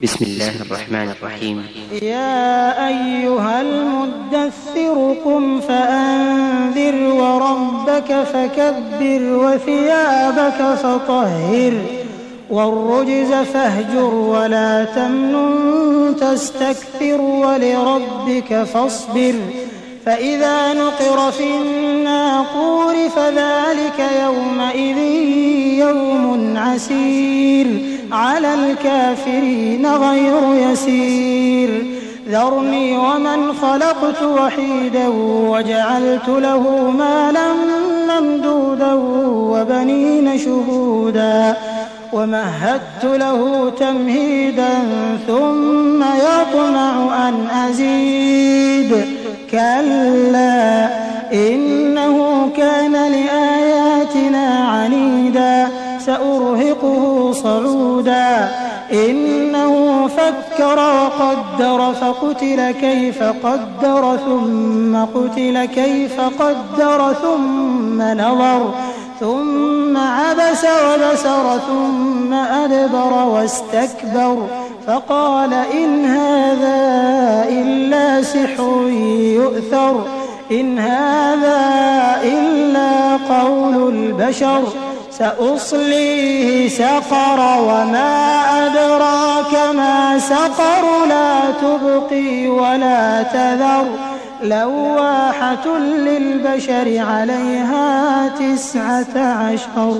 بسم الله الرحمن الرحيم. يا أيها المدثر قم فأنذر وربك فكبر وثيابك فطهر والرجز فاهجر ولا تمنن تستكثر ولربك فاصبر فإذا نقر في الناقور فذلك يومئذ يوم عسير على الكافرين غير يسير ذرني ومن خلقت وحيدا وجعلت له مالا ممدودا وبنين شهودا ومهدت له تمهيدا ثم يطمع أن أزيد كلا إنه كان لآياتنا عنيدا سأرهقه صعودا إنه فكر وقدر فقتل كيف قدر ثم قتل كيف قدر ثم نظر ثم عبس وبسر ثم أدبر واستكبر فقال إن هذا إلا سحر يؤثر إن هذا إلا قول البشر سأصليه سقر وما أدراك ما سقر لا تبقي ولا تذر لواحة للبشر عليها 19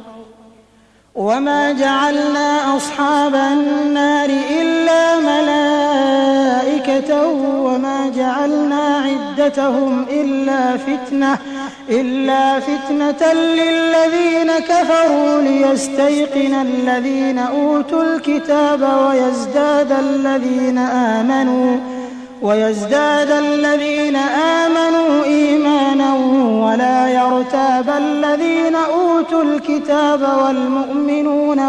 وما جعلنا أصحاب النار إلا ملائكة وما جعلنا عدتهم إلا فتنة للذين كفروا ليستيقن الذين أوتوا الكتاب ويزداد الذين آمنوا إيمانا ولا يرتاب الذين أوتوا الكتاب والمؤمنون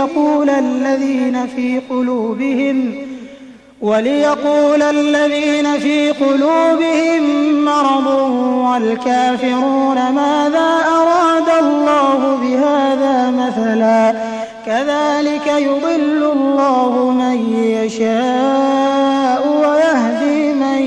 وليقول الذين في قلوبهم مرض والكافرون ماذا أراد الله بهذا مثلا كذلك يضل الله من يشاء ويهدي من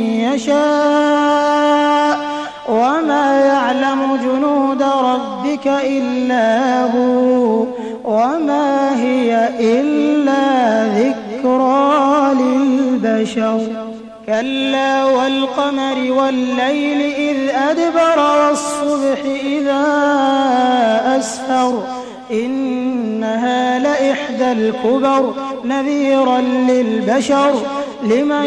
يشاء وما يعلم جنود ربك إلا هو وما هي إلا ذكرى للبشر كلا والقمر والليل إذ أدبر والصبح إذا أسفر إنها لإحدى الكبر نذيرا للبشر لمن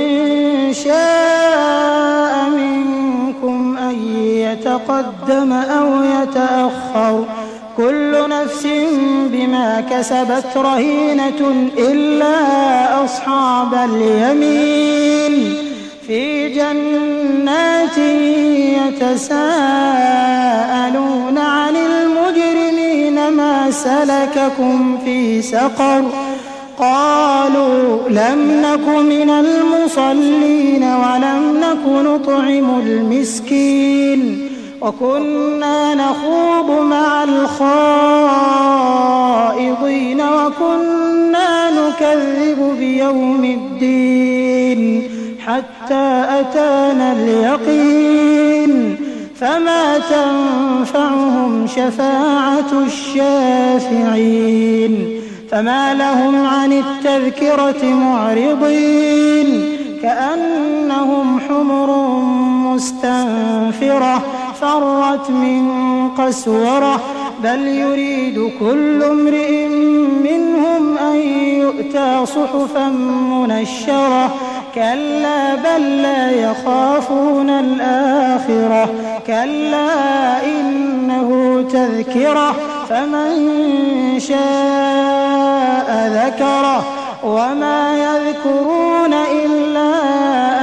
شاء منكم أن يتقدم أو يتأخر كل نفس بما كسبت رهينة إلا أصحاب اليمين في جنات يتساءلون عن المجرمين ما سلككم في سقر قالوا لم نك من المصلين ولم نك نطعم المسكين وكنا نخوض مع الخائضين وكنا نكذب بيوم الدين حتى أتانا اليقين فما تنفعهم شفاعة الشافعين فما لهم عن التذكرة معرضين كأنهم حمر مستنفرة فرت من قسورة بل يريد كل امرئ منهم أن يؤتى صحفا منشرة كلا بل لا يخافون الآخرة كلا إنه تذكرة فمن شاء ذكره وما يذكرون إلا